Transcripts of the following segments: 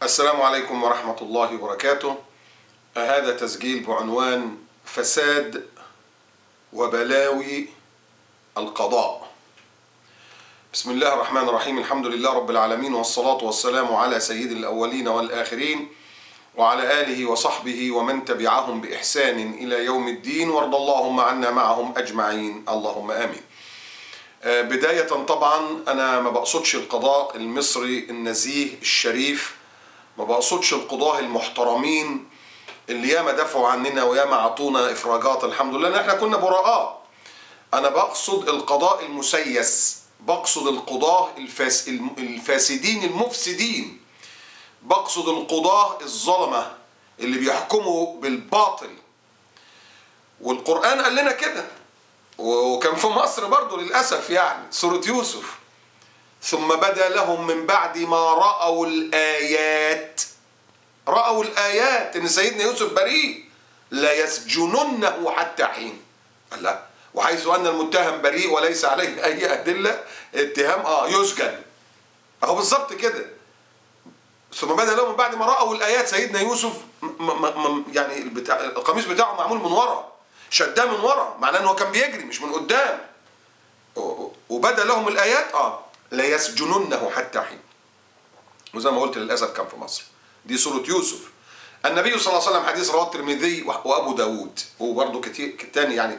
السلام عليكم ورحمة الله وبركاته. هذا تسجيل بعنوان فساد وبلاوي القضاء. بسم الله الرحمن الرحيم. الحمد لله رب العالمين، والصلاة والسلام على سيد الأولين والآخرين وعلى آله وصحبه ومن تبعهم بإحسان إلى يوم الدين، وارض اللهم عنا معهم أجمعين، اللهم آمين. بداية طبعا أنا ما بقصدش القضاء المصري النزيه الشريف، ما بقصدش القضاة المحترمين اللي ياما دافعوا عننا وياما عطونا إفراجات الحمد لله إن احنا كنا براء. أنا بقصد القضاء المسيس، بقصد القضاة الفاسدين المفسدين، بقصد القضاة الظلمة اللي بيحكموا بالباطل. والقرآن قال لنا كده، وكان في مصر برضو للأسف، يعني سورة يوسف: ثم بدا لهم من بعد ما رأوا الآيات، رأوا الآيات إن سيدنا يوسف بريء، لا يسجننه حتى حين. الله، وحيث أن المتهم بريء وليس عليه أي أدلة اتهام يسجن. أهو بالظبط كده. ثم بدا لهم من بعد ما رأوا الآيات، سيدنا يوسف يعني القميص بتاعه معمول من ورا، شداه من ورا، معناه انه كان بيجري مش من قدام. وبدا لهم الآيات لا يسجننه حتى حين. وزي ما قلت للأسف كان في مصر. دي سورة يوسف. النبي صلى الله عليه وسلم، حديث رواه الترمذي وأبو داود، وبرضه كتير تاني يعني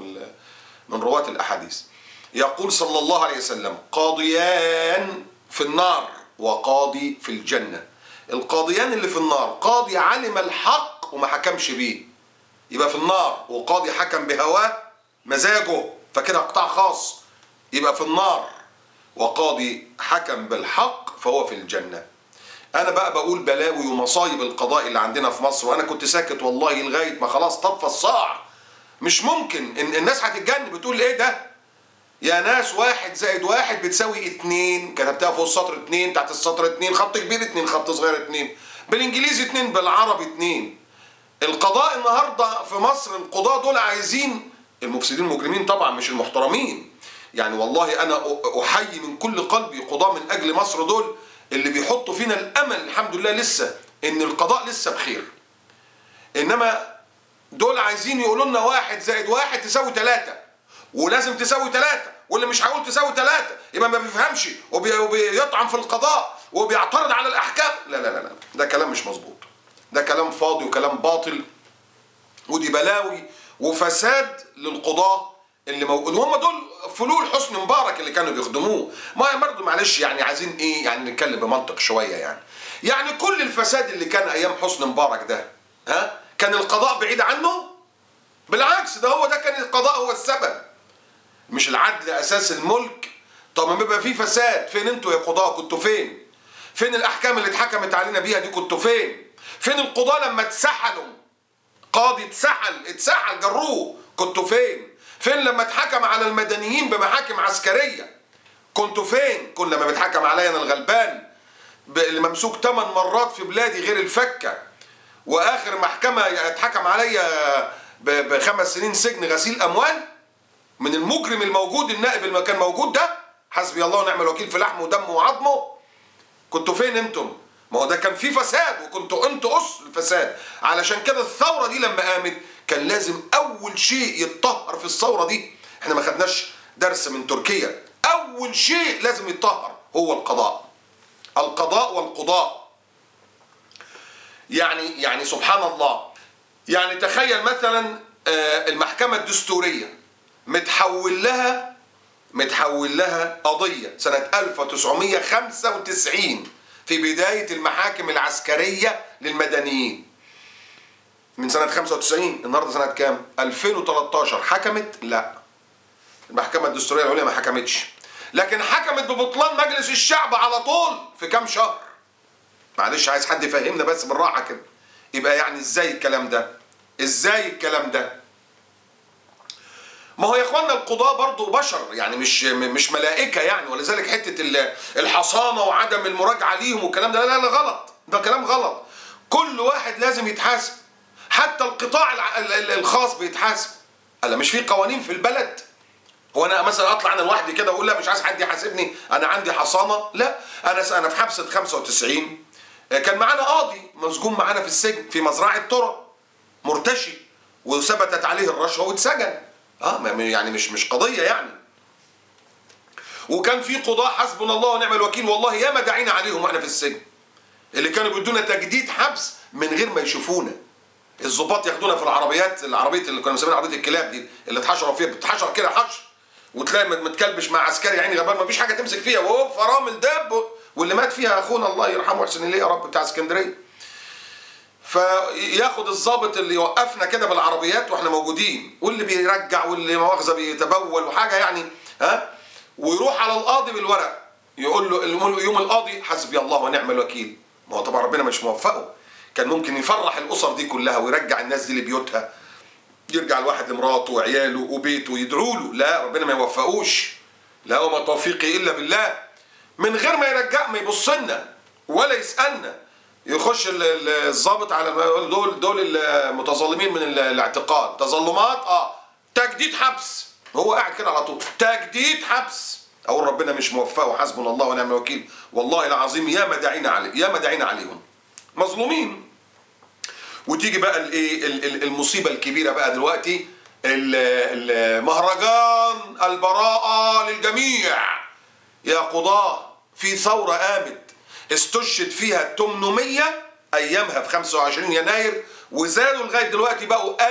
من رواة الأحاديث، يقول صلى الله عليه وسلم: قاضيان في النار وقاضي في الجنة. القاضيان اللي في النار، قاضي علم الحق وما حكمش بيه يبقى في النار، وقاضي حكم بهواه مزاجه فكده قطاع خاص يبقى في النار، وقاضي حكم بالحق فهو في الجنة. أنا بقى بقول بلاوي ومصايب القضاء اللي عندنا في مصر، وأنا كنت ساكت والله لغاية ما خلاص طفى الصاع. مش ممكن إن الناس هتتجنن، بتقول إيه ده؟ يا ناس 1 زائد 1 بتساوي 2، كتبتها فوق السطر 2، تحت السطر 2، خط كبير 2، خط صغير 2، بالإنجليزي 2، بالعربي 2. القضاء النهاردة في مصر، القضاة دول عايزين المفسدين المجرمين طبعا، مش المحترمين. يعني والله أنا أحيي من كل قلبي قضاة من أجل مصر دول اللي بيحطوا فينا الأمل الحمد لله لسه إن القضاء لسه بخير. إنما دول عايزين يقولوا لنا 1 زائد 1 تساوي 3، ولازم تساوي 3، واللي مش هيقول تساوي 3 يبقى ما بيفهمش وبيطعن في القضاء وبيعترض على الأحكام. لا لا لا، ده كلام مش مظبوط، ده كلام فاضي وكلام باطل، ودي بلاوي وفساد للقضاة اللي موجود. وهم دول فلول حسني مبارك اللي كانوا بيخدموه. ما برضه معلش، يعني عايزين ايه؟ يعني نتكلم بمنطق شويه. يعني كل الفساد اللي كان ايام حسني مبارك ده، كان القضاء بعيد عنه؟ بالعكس، ده كان القضاء هو السبب. مش العدل اساس الملك؟ طب ما بيبقى فيه فساد، فين انتوا يا قضاة؟ كنتوا فين؟ فين الاحكام اللي اتحكمت علينا بيها دي؟ كنتوا فين؟ فين القضاة لما اتسحلوا؟ قاضي اتسحل جروه، كنتوا فين؟ فين لما اتحكم على المدنيين بمحاكم عسكرية؟ كنتوا فين؟ كل لما بيتحكم عليا انا الغلبان اللي ممسوك 8 مرات في بلادي غير الفكة، واخر محكمة اتحكم عليا ب5 سنين سجن غسيل اموال من المجرم الموجود، النائب اللي كان موجود ده، حسبي الله ونعم الوكيل في لحمه ودمه وعظمه. كنتوا فين انتم؟ ما هو ده كان فيه فساد، وكنتوا انتوا الفساد. علشان كده الثورة دي لما قامت كان لازم أول شيء يتطهر في الثورة دي. احنا ما خدناش درس من تركيا، أول شيء لازم يتطهر هو القضاء والقضاء. يعني سبحان الله. يعني تخيل مثلا المحكمة الدستورية متحول لها قضية سنة 1995 في بداية المحاكم العسكرية للمدنيين. من سنة 95، النهاردة سنة كام؟ 2013. حكمت؟ لا. المحكمة الدستورية العليا ما حكمتش، لكن حكمت ببطلان مجلس الشعب على طول في كام شهر. معلش، عايز حد يفهمنا بس بالراحة كده. يبقى يعني ازاي الكلام ده؟ ما هو يا اخوانا القضاة برضو بشر، يعني مش ملائكة يعني، ولذلك حتة الحصانة وعدم المراجعة ليهم والكلام ده لا غلط، ده كلام غلط. كل واحد لازم يتحاسب، حتى القطاع الخاص بيتحاسب. ألا مش في قوانين في البلد؟ هو انا مثلا اطلع انا لوحدي كده واقول لا مش عايز حد يحاسبني، انا عندي حصانة؟ لا، انا في حبسة 95 كان معانا قاضي مسجون معانا في السجن في مزرعة ترى، مرتشي، وثبتت عليه الرشوة واتسجن. يعني مش قضية يعني. وكان في قضاة حسبنا الله ونعم الوكيل، والله ياما دعينا عليهم واحنا في السجن، اللي كانوا بيدونا تجديد حبس من غير ما يشوفونا. الضباط ياخدونا في العربيات اللي كانوا مسمينها عربيه الكلاب دي، اللي اتحشروا فيها، بتتحشر كده حشر، وتلاقي متكلبش مع عسكري عيني غلبان، ما فيش حاجه تمسك فيها، وهو فرامل دب. واللي مات فيها اخونا الله يرحمه ويحسن اليه يا رب، بتاع اسكندريه. فياخد الضابط اللي يوقفنا كده بالعربيات واحنا موجودين، واللي بيرجع واللي مؤاخذه بيتبول وحاجه يعني، ويروح على القاضي بالورق، يقول له يوم القاضي حسبي الله ونعم الوكيل. ما هو طبعا ربنا مش موفقه، كان ممكن يفرح الاسر دي كلها ويرجع الناس دي لبيوتها، يرجع الواحد لمراته وعياله وبيته يدعوا له. لا، ربنا ما يوفقوش، لا وما توفيقي الا بالله. من غير ما يرجع، ما يبص لنا ولا يسالنا، يخش الضابط على دول المتظلمين من الاعتقال، تظلمات تجديد حبس، هو قاعد كده على طول تجديد حبس. اقول ربنا مش موفقه، حسبنا الله ونعم الوكيل. والله العظيم ياما داعينا عليه، ياما داعينا عليهم مظلومين. وتيجي بقى المصيبه الكبيره بقى دلوقتي، مهرجان البراءه للجميع. يا قضاه، في ثوره قامت استشهد فيها 800 ايامها في 25 يناير، وزادوا لغايه دلوقتي بقوا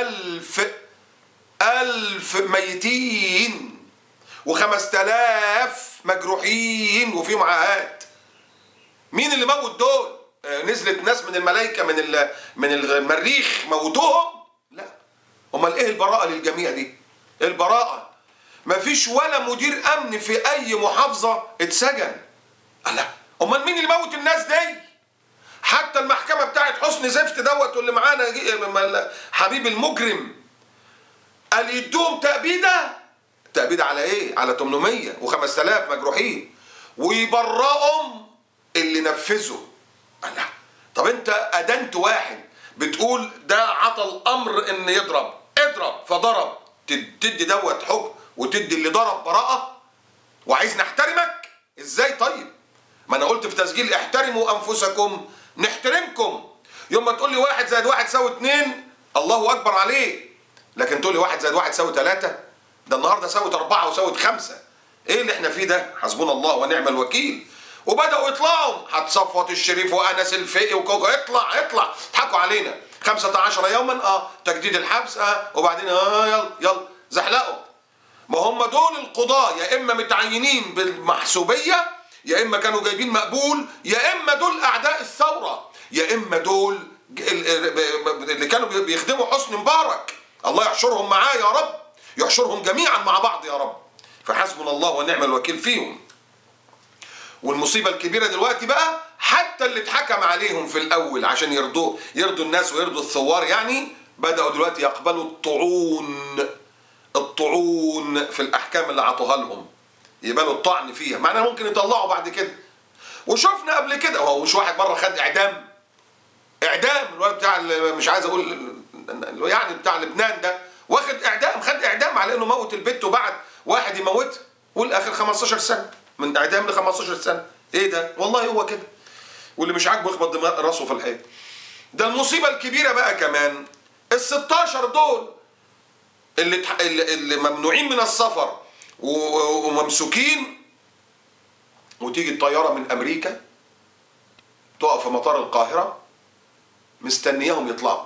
1000 ميتين و5000 مجروحين وفيهم عاهات. مين اللي موت دول؟ نزلت ناس من الملائكه من المريخ موتوهم؟ لا. امال ايه البراءه للجميع دي؟ البراءه مفيش ولا مدير امن في اي محافظه اتسجن. لا، امال مين اللي موت الناس دي؟ حتى المحكمه بتاعت حسن زفت دوت واللي معانا حبيب المجرم قال يدوهم تأبيدة على ايه؟ على 800 و5000 مجروحين، ويبرئهم اللي نفذوا. الله. طب انت ادنت واحد بتقول ده عطى الامر ان اضرب فضرب، تدي دوت حكم وتدي اللي ضرب براءة؟ وعايز نحترمك ازاي طيب؟ ما انا قلت في تسجيل احترموا انفسكم نحترمكم. يوم ما تقول لي 1 زائد 1 يساوي 2، الله اكبر عليه. لكن تقول لي 1 زائد 1 يساوي 3، ده النهارده ساوت 4 وساوت 5. ايه اللي احنا فيه ده؟ حسبنا الله ونعم الوكيل. وبداوا يطلعوا، حد صفوت الشريف وانس الفقي وكوكو، اطلع اضحكوا علينا. 15 يوما تجديد الحبس، وبعدين يلا زحلقوا. ما هم دول القضاة، يا اما متعينين بالمحسوبيه، يا اما كانوا جايبين مقبول، يا اما دول اعداء الثوره، يا اما دول اللي كانوا بيخدموا حسني مبارك. الله يحشرهم معاه يا رب، يحشرهم جميعا مع بعض يا رب. فحسبنا الله ونعم الوكيل فيهم. والمصيبه الكبيره دلوقتي بقى، حتى اللي اتحكم عليهم في الاول عشان يرضوا الناس ويرضوا الثوار يعني، بداوا دلوقتي يقبلوا الطعون في الاحكام اللي عطوها لهم، يقبلوا الطعن فيها، معناها ممكن يطلعوا بعد كده. وشفنا قبل كده، هو مش واحد مره خد اعدام الواد بتاع مش عايز اقول يعني بتاع لبنان ده، واخد خد اعدام على انه موت البت، وبعد واحد يموتها والاخر 15 سنه، من اعدام ل 15 سنه. ايه ده؟ والله هو كده. واللي مش عاجبه يخبط راسه في الحيط. ده المصيبه الكبيره بقى كمان، ال16 دول اللي ممنوعين من السفر وممسوكين، وتيجي الطياره من امريكا تقف في مطار القاهره مستنياهم يطلعوا،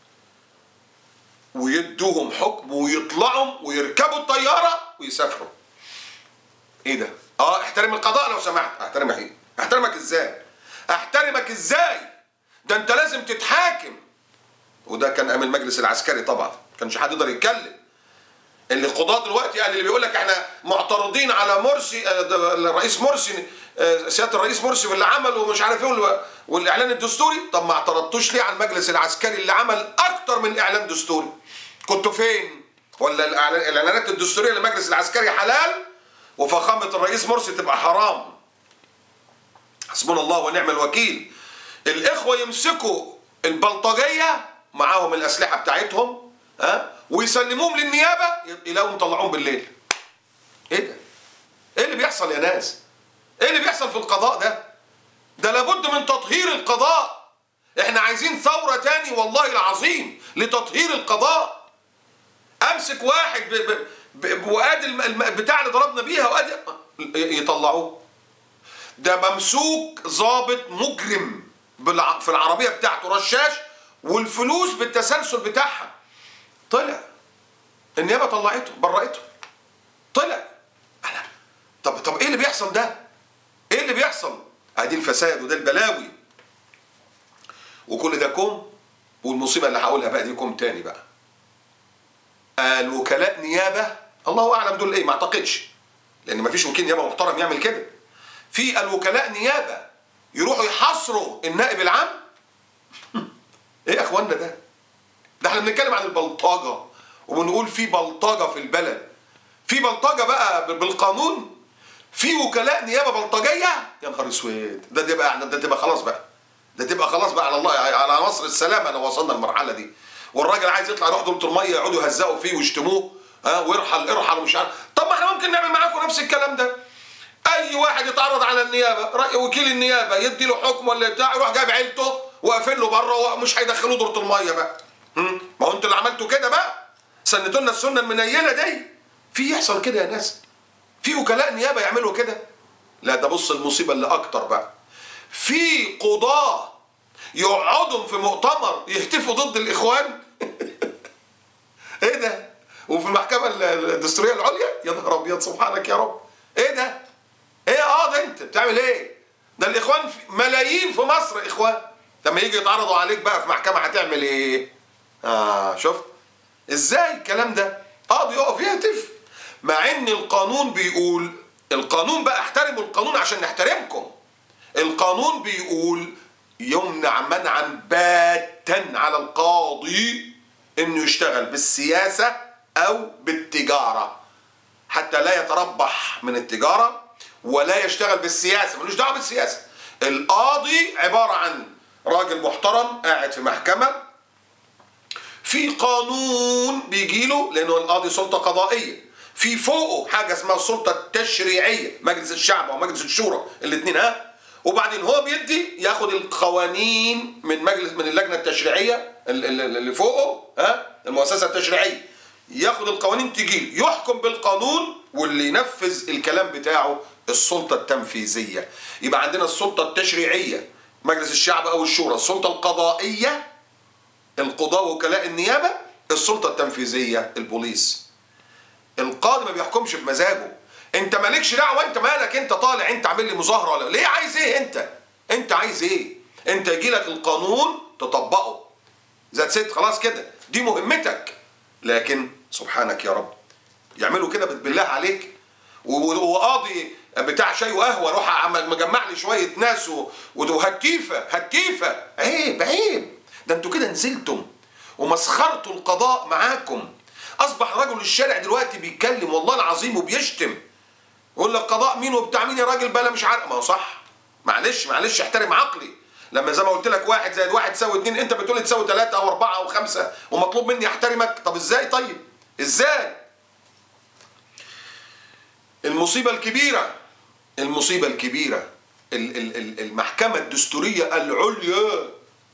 ويدوهم حكم ويطلعوا ويركبوا الطياره ويسافروا. ايه ده؟ احترم القضاء لو سمحت. احترمك ازاي؟ ده انت لازم تتحاكم. وده كان امين المجلس العسكري طبعا، كانش حد يقدر يتكلم. اللي القضاة دلوقتي يعني اللي بيقول لك احنا معترضين على مرسي، الرئيس مرسي، سياده الرئيس مرسي واللي عمله ومش عارف ايه والاعلان الدستوري. طب ما اعترضتوش ليه على المجلس العسكري اللي عمل اكتر من اعلان دستوري؟ كنتوا فين؟ ولا الاعلانات الدستوريه للمجلس العسكري حلال وفخامه الرئيس مرسي تبقى حرام؟ حسبنا الله ونعم الوكيل. الاخوه يمسكوا البلطجيه معاهم الاسلحه بتاعتهم ويسلموهم للنيابه، يلاقوهم طلعوهم بالليل. ايه ده؟ ايه اللي بيحصل يا ناس؟ ايه اللي بيحصل في القضاء ده؟ ده لابد من تطهير القضاء. احنا عايزين ثورة تاني والله العظيم لتطهير القضاء. امسك واحد وادي بتاع اللي ضربنا بيها وادي يطلعوه. ده ممسوك ضابط مجرم في العربية بتاعته رشاش، والفلوس بالتسلسل بتاعها طلع. النيابة طلعته برأته طلع. طب ايه اللي بيحصل ده؟ ايه اللي بيحصل؟ ادي الفساد وده البلاوي، وكل ده كوم. والمصيبة اللي هقولها بقى دي كوم تاني بقى. الوكلاء نيابة الله اعلم دول ايه، ما اعتقدش، لان ما فيش وكيل نيابة محترم يعمل كده. في الوكلاء نيابة يروحوا يحاصروا النائب العام. ايه يا اخوانا ده احنا بنتكلم عن البلطجة وبنقول في بلطجة في البلد. في بلطجة بقى بالقانون، في وكلاء نيابة بلطجية. يا نهار اسود، ده تبقى خلاص بقى، ده تبقى خلاص بقى على الله، على مصر السلامة لو وصلنا المرحلة دي. والراجل عايز يطلع يروح دورة المية يقعدوا يهزقوا فيه ويشتموه، وارحل ومش عارف. طب ما احنا ممكن نعمل معاكم نفس الكلام ده. اي واحد يتعرض على النيابة، وكيل النيابة يدي له حكم ولا بتاع، يروح جايب عيلته واقفين له بره ومش هيدخلوه دورة المية بقى. ما هو انتوا اللي عملتوا كده بقى، سنتوا لنا السنة المنيلة دي. في يحصل كده يا ناس؟ في وكلاء نيابة يعملوا كده؟ لا ده بص المصيبة اللي اكتر بقى، في قضاة يقعدوا في مؤتمر يهتفوا ضد الاخوان. ايه ده؟ وفي المحكمة الدستورية العليا. يا نهار ابيض، سبحانك يا رب. ايه ده؟ ايه ده انت بتعمل ايه؟ ده الاخوان ملايين في مصر اخوان. لما يجي يتعرضوا عليك بقى في محكمة هتعمل ايه؟ شفت ازاي الكلام ده؟ قاضي يقف يهتف، مع ان القانون بيقول، القانون بقى احترموا القانون عشان نحترمكم. القانون بيقول يمنع منعا باتا على القاضي انه يشتغل بالسياسة او بالتجارة، حتى لا يتربح من التجارة ولا يشتغل بالسياسة، ملوش دعوة بالسياسة. القاضي عبارة عن راجل محترم قاعد في محكمة، في قانون بيجيله، لانه القاضي سلطة قضائية، في فوقه حاجة اسمها السلطة التشريعية، مجلس الشعب او مجلس الشورى الاثنين. وبعدين هو بيدي ياخد القوانين من من اللجنة التشريعية اللي فوقه، المؤسسة التشريعية، ياخد القوانين تجيله يحكم بالقانون، واللي ينفذ الكلام بتاعه السلطة التنفيذية. يبقى عندنا السلطة التشريعية مجلس الشعب او الشورى، السلطة القضائية القضاء وكلاء النيابة، السلطة التنفيذية البوليس. القاضي ما بيحكمش بمزاجه. انت مالكش دعوه، انت مالك، انت طالع انت عامل لي مظاهره ولا ليه؟ عايز ايه انت عايز ايه؟ انت يجي لك القانون تطبقه ذات ست، خلاص كده، دي مهمتك. لكن سبحانك يا رب يعملوا كده بالله عليك. وقاضي بتاع شاي وقهوه روح مجمع لي شويه ناس وهتيفه. عيب. ده انتوا كده نزلتم ومسخرتوا القضاء معاكم. اصبح رجل الشارع دلوقتي بيتكلم والله العظيم وبيشتم، يقول لك قضاء مين وبتاع مين يا راجل بلا مش عارف. ما هو صح، معلش احترم عقلي. لما زي ما قلت لك 1 زائد 1 تساوي 2، انت بتقول لي تساوي 3 او 4 او 5، ومطلوب مني احترمك. طب ازاي؟ طيب ازاي؟ المصيبة الكبيرة المحكمة الدستورية العليا،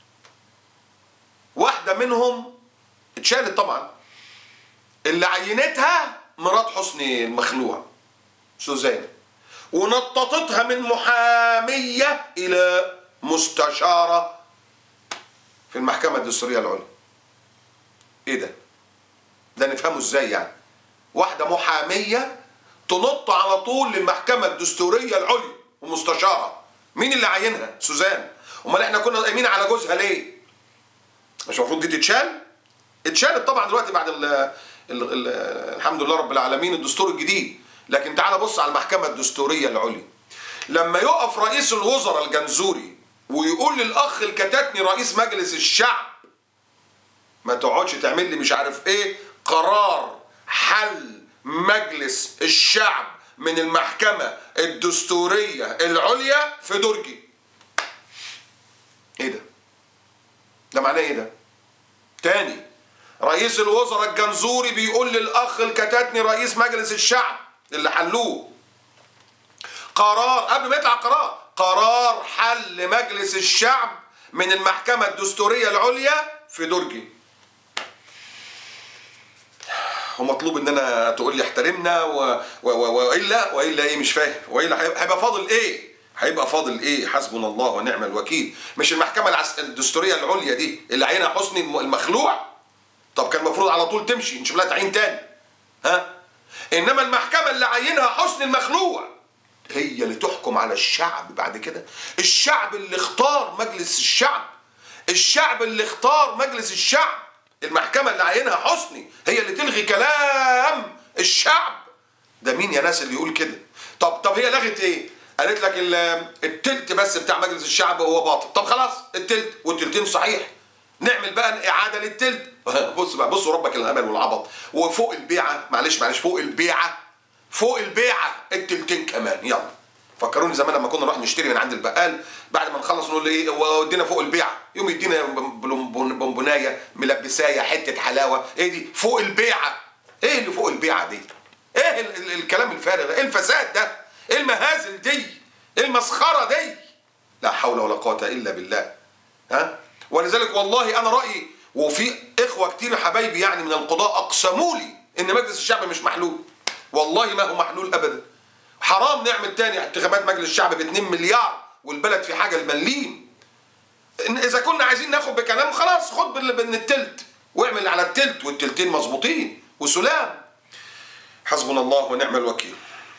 واحدة منهم اتشالت طبعا، اللي عينتها مرات حسني المخلوع سوزان، ونططتها من محامية إلى مستشارة في المحكمة الدستورية العليا. إيه ده نفهمه إزاي يعني؟ واحدة محامية تنط على طول للمحكمة الدستورية العليا ومستشارة. مين اللي عينها؟ سوزان. أمال إحنا كنا قايمين على جوزها ليه؟ مش المفروض دي تتشال؟ اتشالت طبعا دلوقتي بعد الحمد لله رب العالمين الدستور الجديد. لكن تعال بص على المحكمة الدستورية العليا، لما يقف رئيس الوزراء الجنزوري ويقول للأخ الكتاتني رئيس مجلس الشعب ما تقعدش تعمل لي مش عارف ايه، قرار حل مجلس الشعب من المحكمة الدستورية العليا في درجي. ايه ده معناه ايه ده؟ تاني، رئيس الوزراء الجنزوري بيقول للأخ الكتاتني رئيس مجلس الشعب اللي حلوه قرار، قبل ما يطلع قرار حل مجلس الشعب من المحكمة الدستورية العليا في درجي. ومطلوب ان انا تقول لي احترمنا والا ايه؟ مش فاهم. والا هيبقى فاضل ايه؟ هيبقى فاضل ايه؟ حسبنا الله ونعم الوكيل. مش المحكمة الدستورية العليا دي اللي عينها حسني المخلوع؟ طب كان المفروض على طول تمشي نشوف لها تعيين تاني. ها؟ انما المحكمة اللي عينها حسني المخلوع هي اللي تحكم على الشعب بعد كده. الشعب اللي اختار مجلس الشعب، الشعب اللي اختار مجلس الشعب. المحكمة اللي عينها حسني هي اللي تلغي كلام الشعب. ده مين يا ناس اللي يقول كده؟ طب هي لغت ايه؟ قالت لك التلت بس بتاع مجلس الشعب هو باطل. طب خلاص التلت والتلتين صحيح، نعمل بقى إعادة للتلت. بص بقى، بصوا ربك الهبل والعبط. وفوق البيعة، معلش فوق البيعة التلتين كمان. يلا فكروني زمان لما كنا نروح نشتري من عند البقال، بعد ما نخلص نقول له ايه ودينا فوق البيعة، يوم يدينا بونبونايه ملبسايه حته حلاوه. ايه دي فوق البيعة؟ ايه اللي فوق البيعة دي؟ ايه الكلام الفارغ ده؟ ايه الفساد ده؟ ايه المهازل دي؟ ايه المسخره دي؟ لا حول ولا قوه الا بالله. ها؟ ولذلك والله انا رايي، وفي اخوه كتير حبايبي يعني من القضاء اقسموا لي ان مجلس الشعب مش محلول. والله ما هو محلول ابدا. حرام نعمل تاني انتخابات مجلس الشعب ب 2 مليار والبلد في حاجه المليم. اذا كنا عايزين ناخد بكلام خلاص خد من التلت واعمل على التلت والتلتين مظبوطين وسلام. حسبنا الله ونعم الوكيل.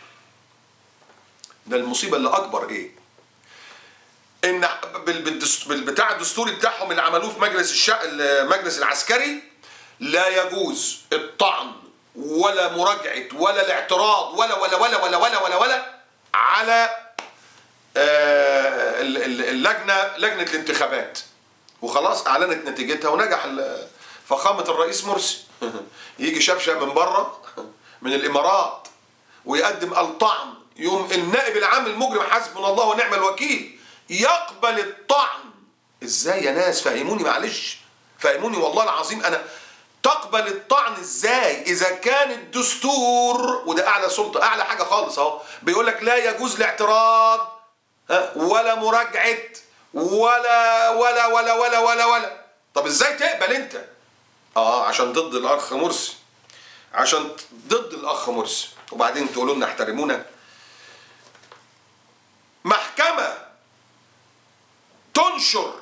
ده المصيبه اللي اكبر ايه؟ ان بالبتاع الدستوري بتاعهم اللي عملوه في المجلس العسكري لا يجوز الطعن ولا مراجعه ولا الاعتراض ولا ولا ولا ولا ولا ولا ولا على لجنه الانتخابات. وخلاص اعلنت نتيجتها ونجح فخامه الرئيس مرسي. يجي شبشب من بره من الامارات ويقدم الطعن، يوم النائب العام المجرم حسبنا الله ونعم الوكيل يقبل الطعن. ازاي يا ناس؟ فهموني معلش، فهموني والله العظيم. انا تقبل الطعن ازاي اذا كان الدستور، وده اعلى سلطه اعلى حاجه خالص اهو، بيقول لك لا يجوز الاعتراض ولا مراجعه ولا ولا ولا ولا ولا ولا. طب ازاي تقبل انت؟ عشان ضد الاخ مرسي، عشان ضد الاخ مرسي. وبعدين تقولوا لنا احترمونا. محكمه تنشر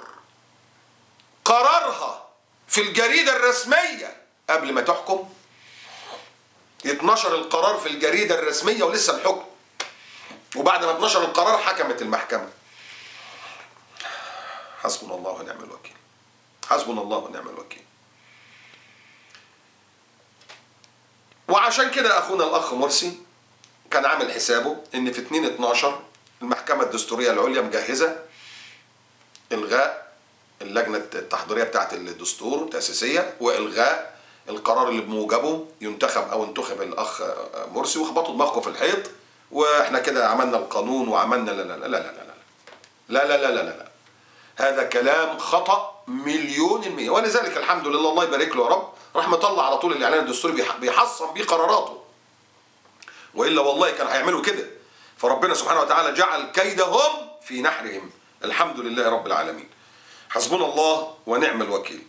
قرارها في الجريدة الرسمية قبل ما تحكم. يتنشر القرار في الجريدة الرسمية ولسه الحكم، وبعد ما اتنشر القرار حكمت المحكمة. حسبنا الله ونعم الوكيل. حسبنا الله ونعم الوكيل. وعشان كده اخونا الاخ مرسي كان عامل حسابه ان في 2/12 المحكمة الدستورية العليا مجهزة الغاء اللجنة التحضيرية بتاعت الدستور التأسيسية وإلغاء القرار اللي بموجبه ينتخب أو انتخب الأخ مرسي، وخبطوا دماغكم في الحيط وإحنا كده عملنا القانون وعملنا. لا لا لا لا لا لا لا لا لا لا. هذا كلام خطأ 1,000,000%. ولذلك الحمد لله الله يبارك له يا رب راح مطلع على طول الإعلان الدستوري بيحصن بيه قراراته، وإلا والله كان هيعملوا كده. فربنا سبحانه وتعالى جعل كيدهم في نحرهم. الحمد لله رب العالمين. حسبنا الله ونعم الوكيل.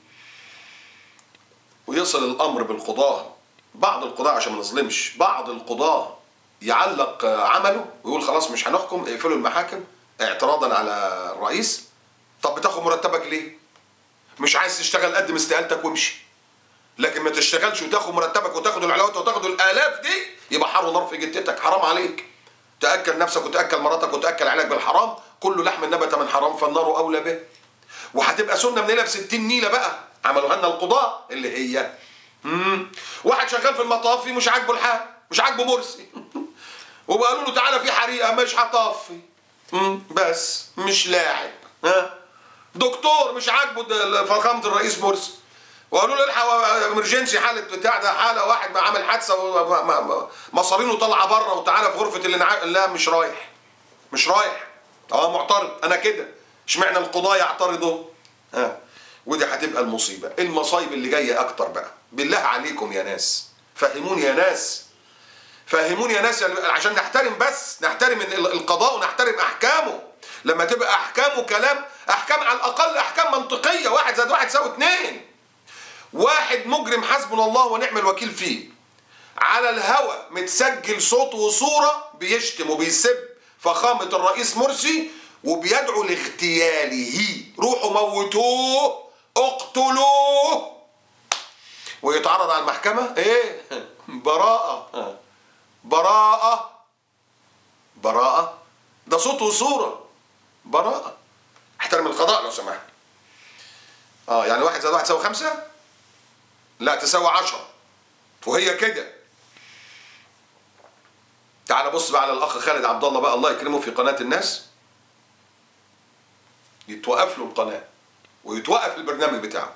ويصل الامر بالقضاة، بعض القضاة عشان ما نظلمش، بعض القضاة يعلق عمله ويقول خلاص مش هنحكم، اقفلوا المحاكم اعتراضا على الرئيس. طب بتاخد مرتبك ليه؟ مش عايز تشتغل قدم استقالتك وامشي، لكن ما تشتغلش وتاخد مرتبك وتاخد العلاوات وتاخد الالاف دي، يبقى حر ونار في جتتك. حرام عليك. تاكل نفسك وتاكل مراتك وتاكل عيالك بالحرام. كل لحم نبت من حرام فالنار اولى به. وهتبقى سنه منيله ب60 نيله بقى عملوها لنا القضاء، اللي هي واحد شغال في المطافي مش عاجبه الحال، مش عاجبه مرسي وقالوا له تعالى في حريقه مش هطفي، بس مش لاعب. دكتور مش عاجبه فخامه الرئيس مرسي وقالوا له الحق امرجنسي، حاله بتاع ده، حاله واحد ما عامل حادثه ومصارينه طالعه بره وتعالى في غرفه لا مش رايح، مش رايح. معترض انا كده. اشمعنى القضاة يعترضوا؟ ودي هتبقى المصيبة. المصايب اللي جاية أكتر بقى. بالله عليكم يا ناس فهموني يا ناس، فهموني يا ناس، عشان نحترم، بس نحترم القضاء ونحترم أحكامه. لما تبقى احكام وكلام، احكام على الاقل احكام منطقيه، 1 زائد 1 يساوي 2. واحد مجرم حسبنا الله ونعم الوكيل فيه على الهوى متسجل صوت وصوره بيشتم وبيسب فخامه الرئيس مرسي وبيدعو لاغتياله، روحوا موتوه اقتلوه، ويتعرض على المحكمه ايه؟ براءه. براءه براءه، ده صوت وصوره، براءه. احترم القضاء لو سمحت. يعني 1 زائد 1 تساوي 5؟ لا، تساوي 10. وهي كده. تعال بص بقى على الاخ خالد عبد الله بقى، الله يكرمه، في قناه الناس يتوقف له القناه ويتوقف البرنامج بتاعه.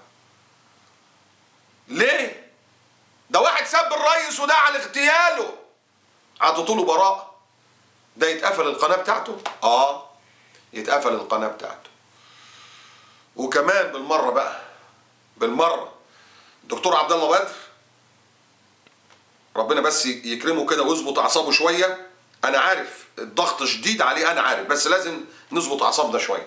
ليه؟ ده واحد سب الرئيس ودعا لاغتياله، عطوا له براءه، ده يتقفل القناه بتاعته؟ يتقفل القناه بتاعته. وكمان بالمره بقى، بالمره، الدكتور عبد الله بدر ربنا بس يكرمه كده ويظبط اعصابه شويه. انا عارف الضغط شديد عليه، انا عارف، بس لازم نظبط اعصابنا شويه.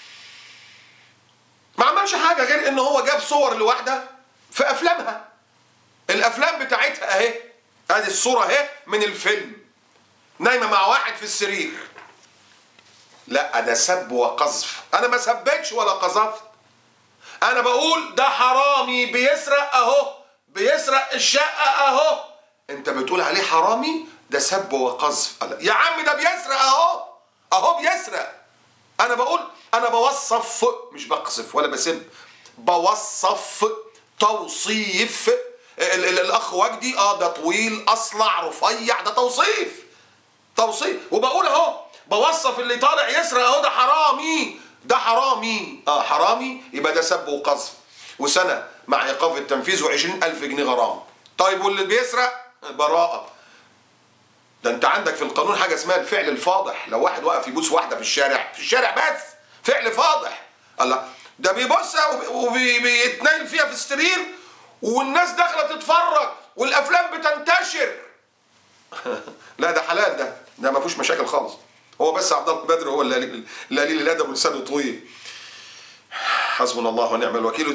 ما عملش حاجه غير ان هو جاب صور لواحده في افلامها، الافلام بتاعتها اهي، ادي الصوره اهي من الفيلم، نايمه مع واحد في السرير. لا، ده سب وقذف. انا ما سبتش ولا قذفت، انا بقول ده حرامي بيسرق اهو، بيسرق الشقه اهو، انت بتقول عليه حرامي؟ ده سب وقذف. يا عم ده بيسرق اهو، اهو بيسرق. انا بقول، انا بوصف مش بقذف ولا بسب، بوصف توصيف. الاخ وجدي ده طويل اصلع رفيع، ده توصيف، توصيف. وبقول اهو بوصف اللي طالع يسرق اهو، ده حرامي، ده حرامي. حرامي يبقى ده سب وقذف، وسنه مع ايقاف التنفيذ و20,000 جنيه غرامه. طيب واللي بيسرق؟ براءه. ده انت عندك في القانون حاجه اسمها الفعل الفاضح. لو واحد وقف يبوس واحده في الشارع، في الشارع بس، فعل فاضح. الله، ده بيبوسها وبيتنيل فيها في السرير والناس داخله تتفرج والافلام بتنتشر. لا ده حلال، ده ما فيهوش مشاكل خالص. هو بس عبد الله بدر هو اللي قليل الادب ولسانه طويل. حسبنا الله ونعم الوكيل.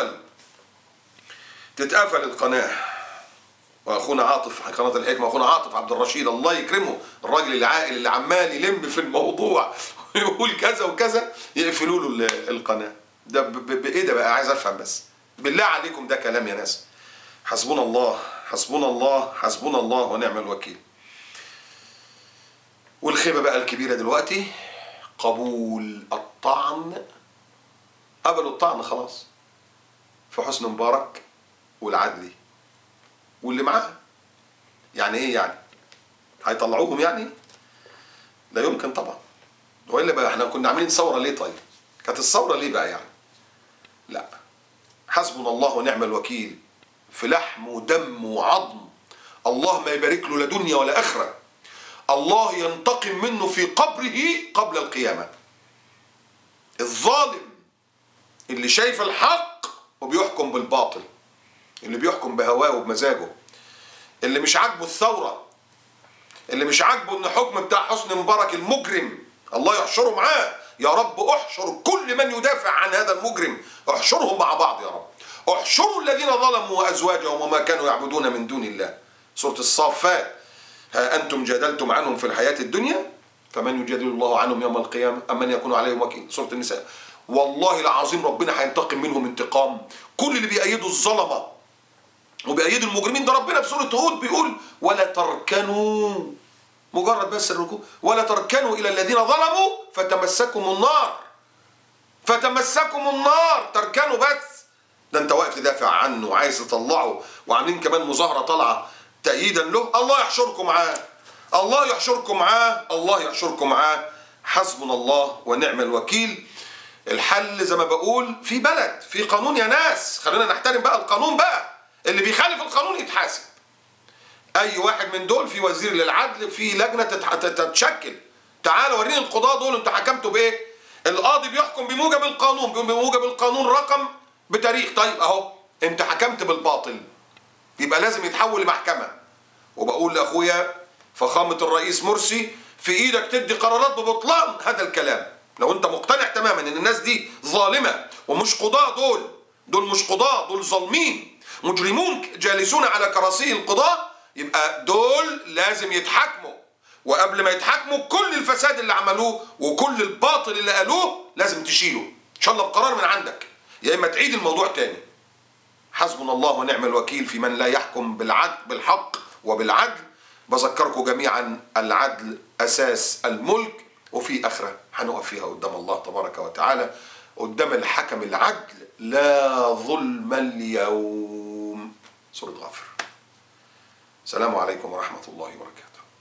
وتتقفل القناه. واخونا عاطف قناه الحكمه، واخونا عاطف عبد الرشيد الله يكرمه، الراجل العاقل اللي عمال يلم في الموضوع ويقول كذا وكذا، يقفلوا له القناه. ده بايه ده بقى؟ عايز افهم بس بالله عليكم، ده كلام يا ناس؟ حسبنا الله، حسبنا الله، حسبنا الله ونعم الوكيل. والخيبه بقى الكبيره دلوقتي قبول الطعن. قبلوا الطعن خلاص في حسني مبارك والعدلي واللي معاه. يعني ايه يعني؟ هيطلعوهم يعني؟ لا يمكن طبعا. والا بقى احنا كنا عاملين ثوره ليه؟ طيب كانت الثوره ليه بقى يعني؟ لا، حسبنا الله ونعم الوكيل في لحم ودم وعظم. الله ما يبارك له لا دنيا ولا اخره. الله ينتقم منه في قبره قبل القيامه. الظالم اللي شايف الحق وبيحكم بالباطل، اللي بيحكم بهواه وبمزاجه، اللي مش عاجبه الثوره، اللي مش عاجبه ان حكم بتاع حسني مبارك المجرم، الله يحشره معاه. يا رب احشر كل من يدافع عن هذا المجرم، احشرهم مع بعض يا رب. احشروا الذين ظلموا وازواجهم وما كانوا يعبدون من دون الله. سورة الصافات. ها انتم جادلتم عنهم في الحياة الدنيا فمن يجادل الله عنهم يوم القيامة ام من يكون عليهم وكيل. سورة النساء. والله العظيم ربنا هينتقم منهم انتقام. كل اللي بيأيدوا الظلمة وبيأيدوا المجرمين، ده ربنا في سورة هود بيقول ولا تركنوا، مجرد بس الركوع، ولا تركنوا إلى الذين ظلموا فتمسكم النار. فتمسكم النار، تركنوا بس. ده انت واقف تدافع عنه وعايز تطلعه، وعاملين كمان مظاهرة طالعة تأييدا له. الله يحشركم معاه، الله يحشركم معاه، الله يحشركم معاه. حسبنا الله ونعم الوكيل. الحل زي ما بقول في بلد، في قانون يا ناس، خلينا نحترم بقى القانون بقى. اللي بيخالف القانون يتحاسب. اي واحد من دول، في وزير للعدل، في لجنه تتشكل. تعالوا وريني القضاه دول انتوا حكمتوا بايه؟ القاضي بيحكم بموجب القانون، بموجب القانون رقم بتاريخ. طيب اهو انت حكمت بالباطل، يبقى لازم يتحول لمحكمه. وبقول لاخويا فخامه الرئيس مرسي، في ايدك تدي قرارات ببطلان هذا الكلام. لو انت مقتنع تماما ان الناس دي ظالمة ومش قضاة، دول مش قضاة، دول ظالمين مجرمون جالسون على كراسي القضاء، يبقى دول لازم يتحاكموا. وقبل ما يتحاكموا كل الفساد اللي عملوه وكل الباطل اللي قالوه لازم تشيله ان شاء الله بقرار من عندك، يا اما تعيد الموضوع تاني. حسبنا الله ونعم الوكيل في من لا يحكم بالحق وبالعدل. بذكركم جميعا العدل اساس الملك، وفي اخره هنقف فيها قدام الله تبارك وتعالى، قدام الحكم العدل. لا ظلم اليوم. سورة غافر. السلام عليكم ورحمة الله وبركاته.